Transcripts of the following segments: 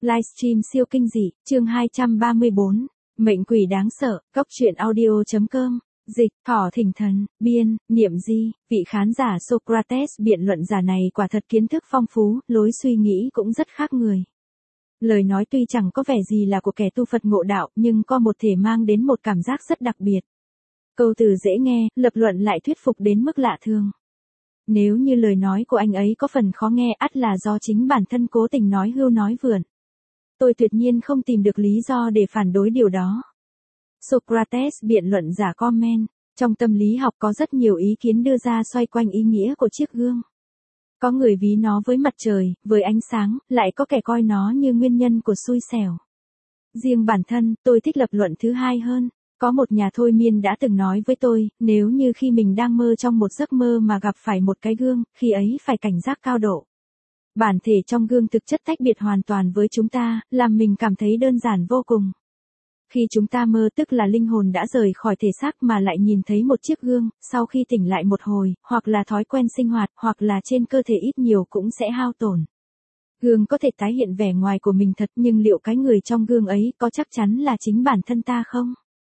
Livestream siêu kinh dị, chương 234, mệnh quỷ đáng sợ, góc truyện audio.com, dịch, Thỏ Thỉnh Thần, biên, Niệm Di, vị khán giả Socrates biện luận giả này quả thật kiến thức phong phú, lối suy nghĩ cũng rất khác người. Lời nói tuy chẳng có vẻ gì là của kẻ tu Phật ngộ đạo nhưng có một thể mang đến một cảm giác rất đặc biệt. Câu từ dễ nghe, lập luận lại thuyết phục đến mức lạ thường. Nếu như lời nói của anh ấy có phần khó nghe ắt là do chính bản thân cố tình nói hưu nói vượn. Tôi tuyệt nhiên không tìm được lý do để phản đối điều đó. Socrates biện luận giả comment, trong tâm lý học có rất nhiều ý kiến đưa ra xoay quanh ý nghĩa của chiếc gương. Có người ví nó với mặt trời, với ánh sáng, lại có kẻ coi nó như nguyên nhân của xui xẻo. Riêng bản thân, tôi thích lập luận thứ hai hơn. Có một nhà thôi miên đã từng nói với tôi, nếu như khi mình đang mơ trong một giấc mơ mà gặp phải một cái gương, khi ấy phải cảnh giác cao độ. Bản thể trong gương thực chất tách biệt hoàn toàn với chúng ta, làm mình cảm thấy đơn giản vô cùng. Khi chúng ta mơ tức là linh hồn đã rời khỏi thể xác mà lại nhìn thấy một chiếc gương, sau khi tỉnh lại một hồi, hoặc là thói quen sinh hoạt, hoặc là trên cơ thể ít nhiều cũng sẽ hao tổn. Gương có thể tái hiện vẻ ngoài của mình thật nhưng liệu cái người trong gương ấy có chắc chắn là chính bản thân ta không?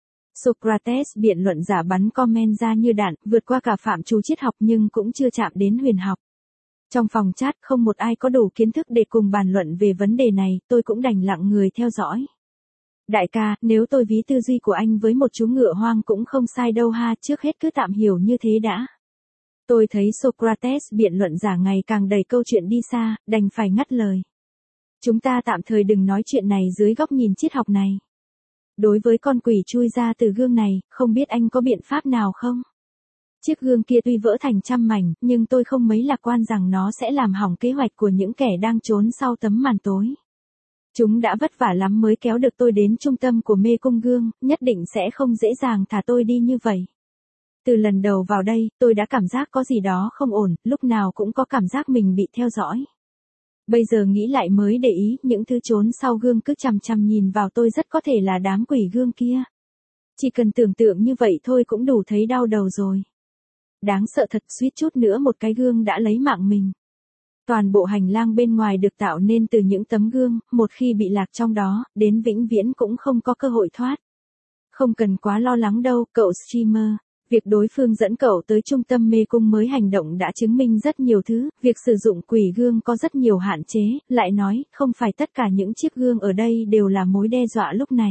Socrates biện luận giả bắn comment ra như đạn, vượt qua cả phạm trù triết học nhưng cũng chưa chạm đến huyền học. Trong phòng chat không một ai có đủ kiến thức để cùng bàn luận về vấn đề này, tôi cũng đành lặng người theo dõi. Đại ca, nếu tôi ví tư duy của anh với một chú ngựa hoang cũng không sai đâu ha, trước hết cứ tạm hiểu như thế đã. Tôi thấy Socrates biện luận giả ngày càng đẩy câu chuyện đi xa, đành phải ngắt lời. Chúng ta tạm thời đừng nói chuyện này dưới góc nhìn triết học này. Đối với con quỷ chui ra từ gương này, không biết anh có biện pháp nào không? Chiếc gương kia tuy vỡ thành trăm mảnh, nhưng tôi không mấy lạc quan rằng nó sẽ làm hỏng kế hoạch của những kẻ đang trốn sau tấm màn tối. Chúng đã vất vả lắm mới kéo được tôi đến trung tâm của mê cung gương, nhất định sẽ không dễ dàng thả tôi đi như vậy. Từ lần đầu vào đây, tôi đã cảm giác có gì đó không ổn, lúc nào cũng có cảm giác mình bị theo dõi. Bây giờ nghĩ lại mới để ý, những thứ trốn sau gương cứ chằm chằm nhìn vào tôi rất có thể là đám quỷ gương kia. Chỉ cần tưởng tượng như vậy thôi cũng đủ thấy đau đầu rồi. Đáng sợ thật, suýt chút nữa một cái gương đã lấy mạng mình. Toàn bộ hành lang bên ngoài được tạo nên từ những tấm gương, một khi bị lạc trong đó, đến vĩnh viễn cũng không có cơ hội thoát. Không cần quá lo lắng đâu, cậu streamer. Việc đối phương dẫn cậu tới trung tâm mê cung mới hành động đã chứng minh rất nhiều thứ, việc sử dụng quỷ gương có rất nhiều hạn chế, lại nói, không phải tất cả những chiếc gương ở đây đều là mối đe dọa lúc này.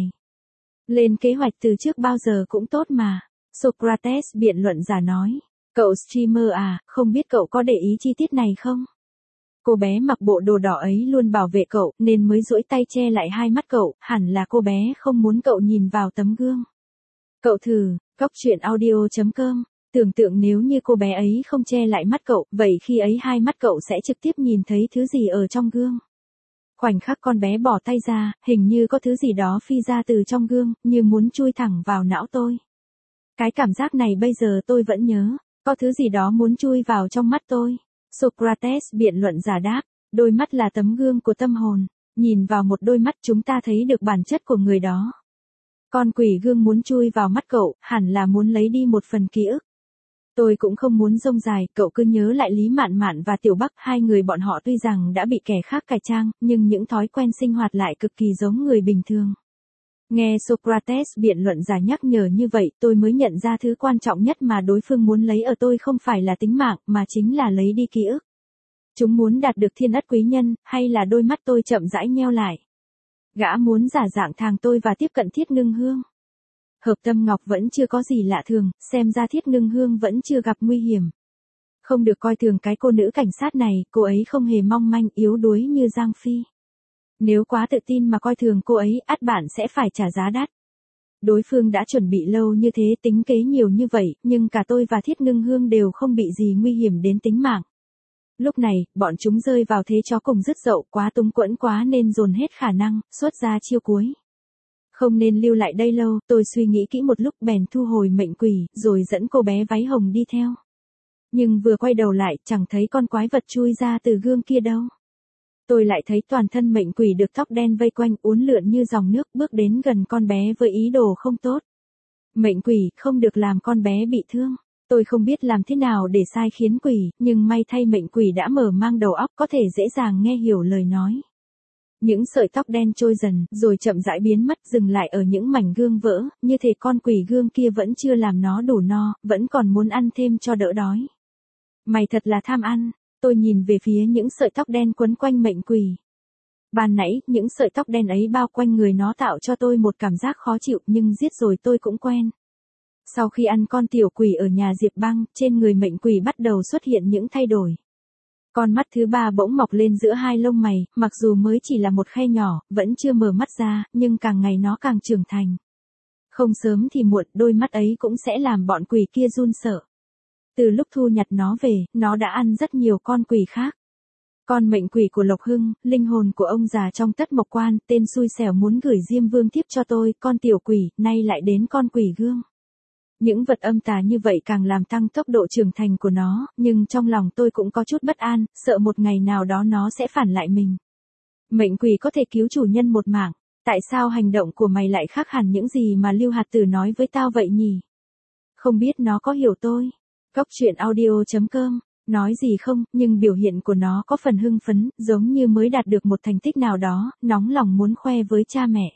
Lên kế hoạch từ trước bao giờ cũng tốt mà. Socrates biện luận giả nói, cậu streamer à, không biết cậu có để ý chi tiết này không? Cô bé mặc bộ đồ đỏ ấy luôn bảo vệ cậu, nên mới duỗi tay che lại hai mắt cậu, hẳn là cô bé không muốn cậu nhìn vào tấm gương. Cậu thử, góc truyện audio.com, tưởng tượng nếu như cô bé ấy không che lại mắt cậu, vậy khi ấy hai mắt cậu sẽ trực tiếp nhìn thấy thứ gì ở trong gương. Khoảnh khắc con bé bỏ tay ra, hình như có thứ gì đó phi ra từ trong gương, như muốn chui thẳng vào não tôi. Cái cảm giác này bây giờ tôi vẫn nhớ, có thứ gì đó muốn chui vào trong mắt tôi. Socrates biện luận giả đáp, đôi mắt là tấm gương của tâm hồn, nhìn vào một đôi mắt chúng ta thấy được bản chất của người đó. Con quỷ gương muốn chui vào mắt cậu, hẳn là muốn lấy đi một phần ký ức. Tôi cũng không muốn rông dài, cậu cứ nhớ lại Lý Mạn Mạn và Tiểu Bắc, hai người bọn họ tuy rằng đã bị kẻ khác cải trang, nhưng những thói quen sinh hoạt lại cực kỳ giống người bình thường. Nghe Socrates biện luận giả nhắc nhở như vậy, tôi mới nhận ra thứ quan trọng nhất mà đối phương muốn lấy ở tôi không phải là tính mạng, mà chính là lấy đi ký ức. Chúng muốn đạt được thiên ất quý nhân, hay là đôi mắt tôi chậm rãi nheo lại. Gã muốn giả dạng thằng tôi và tiếp cận Thiết Ngưng Hương. Hợp Tâm Ngọc vẫn chưa có gì lạ thường, xem ra Thiết Ngưng Hương vẫn chưa gặp nguy hiểm. Không được coi thường cái cô nữ cảnh sát này, cô ấy không hề mong manh yếu đuối như Giang Phi. Nếu quá tự tin mà coi thường cô ấy, ắt bạn sẽ phải trả giá đắt. Đối phương đã chuẩn bị lâu như thế, tính kế nhiều như vậy, nhưng cả tôi và Thiết Ngưng Hương đều không bị gì nguy hiểm đến tính mạng. Lúc này, bọn chúng rơi vào thế chó cùng dứt dậu, quá túng quẫn quá nên dồn hết khả năng, xuất ra chiêu cuối. Không nên lưu lại đây lâu, tôi suy nghĩ kỹ một lúc bèn thu hồi mệnh quỷ, rồi dẫn cô bé váy hồng đi theo. Nhưng vừa quay đầu lại, chẳng thấy con quái vật chui ra từ gương kia đâu. Tôi lại thấy toàn thân mệnh quỷ được tóc đen vây quanh, uốn lượn như dòng nước, bước đến gần con bé với ý đồ không tốt. Mệnh quỷ, không được làm con bé bị thương. Tôi không biết làm thế nào để sai khiến quỷ, nhưng may thay mệnh quỷ đã mở mang đầu óc có thể dễ dàng nghe hiểu lời nói. Những sợi tóc đen trôi dần, rồi chậm rãi biến mất, dừng lại ở những mảnh gương vỡ, như thể con quỷ gương kia vẫn chưa làm nó đủ no, vẫn còn muốn ăn thêm cho đỡ đói. Mày thật là tham ăn. Tôi nhìn về phía những sợi tóc đen quấn quanh mệnh quỷ. Ban nãy, những sợi tóc đen ấy bao quanh người nó tạo cho tôi một cảm giác khó chịu, nhưng giết rồi tôi cũng quen. Sau khi ăn con tiểu quỷ ở nhà Diệp Băng, trên người mệnh quỷ bắt đầu xuất hiện những thay đổi. Con mắt thứ ba bỗng mọc lên giữa hai lông mày, mặc dù mới chỉ là một khe nhỏ, vẫn chưa mở mắt ra, nhưng càng ngày nó càng trưởng thành. Không sớm thì muộn, đôi mắt ấy cũng sẽ làm bọn quỷ kia run sợ. Từ lúc thu nhặt nó về, nó đã ăn rất nhiều con quỷ khác. Con mệnh quỷ của Lộc Hưng, linh hồn của ông già trong Tất Mộc Quan, tên xui xẻo muốn gửi Diêm Vương tiếp cho tôi, con tiểu quỷ, nay lại đến con quỷ gương. Những vật âm tà như vậy càng làm tăng tốc độ trưởng thành của nó, nhưng trong lòng tôi cũng có chút bất an, sợ một ngày nào đó nó sẽ phản lại mình. Mệnh quỷ có thể cứu chủ nhân một mạng, tại sao hành động của mày lại khác hẳn những gì mà Lưu Hạt Tử nói với tao vậy nhỉ? Không biết nó có hiểu tôi. Cóc truyện audio.com nói gì không, nhưng biểu hiện của nó có phần hưng phấn, giống như mới đạt được một thành tích nào đó, nóng lòng muốn khoe với cha mẹ.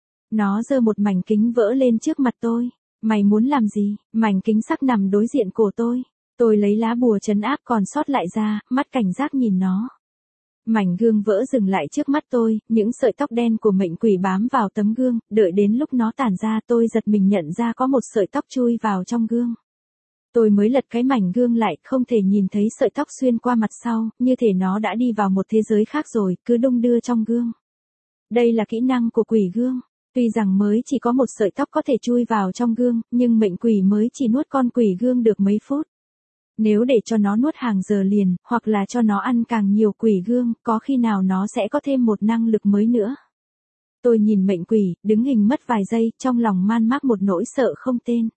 Nó giơ một mảnh kính vỡ lên trước mặt tôi. Mày muốn làm gì? Mảnh kính sắt nằm đối diện cổ tôi. Tôi lấy lá bùa trấn áp còn sót lại ra, mắt cảnh giác nhìn nó. Mảnh gương vỡ dừng lại trước mắt tôi, những sợi tóc đen của mệnh quỷ bám vào tấm gương, đợi đến lúc nó tản ra tôi giật mình nhận ra có một sợi tóc chui vào trong gương. Tôi mới lật cái mảnh gương lại, không thể nhìn thấy sợi tóc xuyên qua mặt sau, như thể nó đã đi vào một thế giới khác rồi, cứ đung đưa trong gương. Đây là kỹ năng của quỷ gương. Tuy rằng mới chỉ có một sợi tóc có thể chui vào trong gương, nhưng mệnh quỷ mới chỉ nuốt con quỷ gương được mấy phút. Nếu để cho nó nuốt hàng giờ liền, hoặc là cho nó ăn càng nhiều quỷ gương, có khi nào nó sẽ có thêm một năng lực mới nữa. Tôi nhìn mệnh quỷ, đứng hình mất vài giây, trong lòng man mác một nỗi sợ không tên.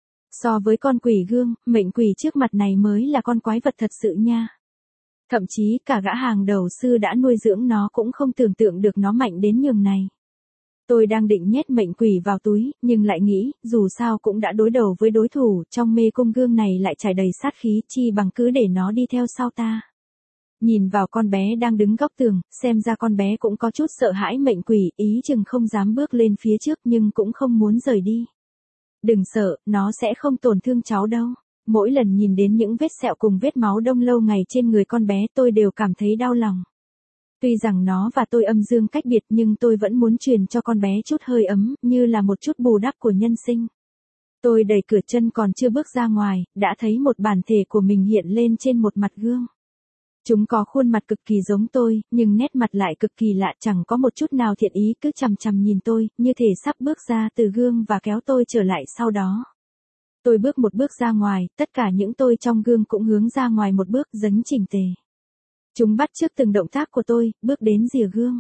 So với con quỷ gương, mệnh quỷ trước mặt này mới là con quái vật thật sự nha. Thậm chí cả gã hàng đầu sư đã nuôi dưỡng nó cũng không tưởng tượng được nó mạnh đến nhường này. Tôi đang định nhét mệnh quỷ vào túi, nhưng lại nghĩ, dù sao cũng đã đối đầu với đối thủ, trong mê cung gương này lại trải đầy sát khí, chi bằng cứ để nó đi theo sau ta. Nhìn vào con bé đang đứng góc tường, xem ra con bé cũng có chút sợ hãi mệnh quỷ, ý chừng không dám bước lên phía trước nhưng cũng không muốn rời đi. Đừng sợ, nó sẽ không tổn thương cháu đâu. Mỗi lần nhìn đến những vết sẹo cùng vết máu đông lâu ngày trên người con bé tôi đều cảm thấy đau lòng. Tuy rằng nó và tôi âm dương cách biệt nhưng tôi vẫn muốn truyền cho con bé chút hơi ấm, như là một chút bù đắp của nhân sinh. Tôi đẩy cửa chân còn chưa bước ra ngoài, đã thấy một bản thể của mình hiện lên trên một mặt gương. Chúng có khuôn mặt cực kỳ giống tôi, nhưng nét mặt lại cực kỳ lạ, chẳng có một chút nào thiện ý, cứ chằm chằm nhìn tôi, như thể sắp bước ra từ gương và kéo tôi trở lại sau đó. Tôi bước một bước ra ngoài, tất cả những tôi trong gương cũng hướng ra ngoài một bước, dấn chỉnh tề. Chúng bắt chước từng động tác của tôi, bước đến rìa gương.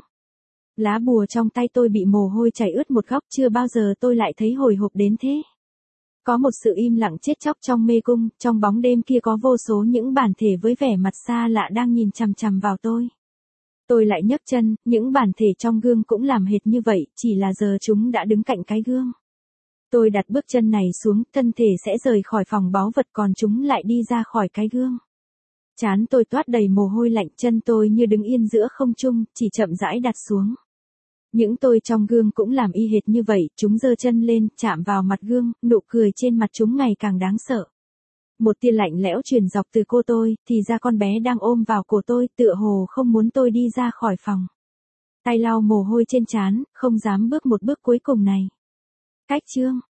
Lá bùa trong tay tôi bị mồ hôi chảy ướt một góc, chưa bao giờ tôi lại thấy hồi hộp đến thế. Có một sự im lặng chết chóc trong mê cung, trong bóng đêm kia có vô số những bản thể với vẻ mặt xa lạ đang nhìn chằm chằm vào tôi. Tôi lại nhấc chân, những bản thể trong gương cũng làm hệt như vậy, chỉ là giờ chúng đã đứng cạnh cái gương. Tôi đặt bước chân này xuống, thân thể sẽ rời khỏi phòng báu vật còn chúng lại đi ra khỏi cái gương. Trán tôi toát đầy mồ hôi lạnh, chân tôi như đứng yên giữa không trung, chỉ chậm rãi đặt xuống. Những tôi trong gương cũng làm y hệt như vậy, chúng giơ chân lên, chạm vào mặt gương, nụ cười trên mặt chúng ngày càng đáng sợ. Một tia lạnh lẽo truyền dọc từ cô tôi, thì ra con bé đang ôm vào cổ tôi, tựa hồ không muốn tôi đi ra khỏi phòng. Tay lau mồ hôi trên trán, không dám bước một bước cuối cùng này. Cách chương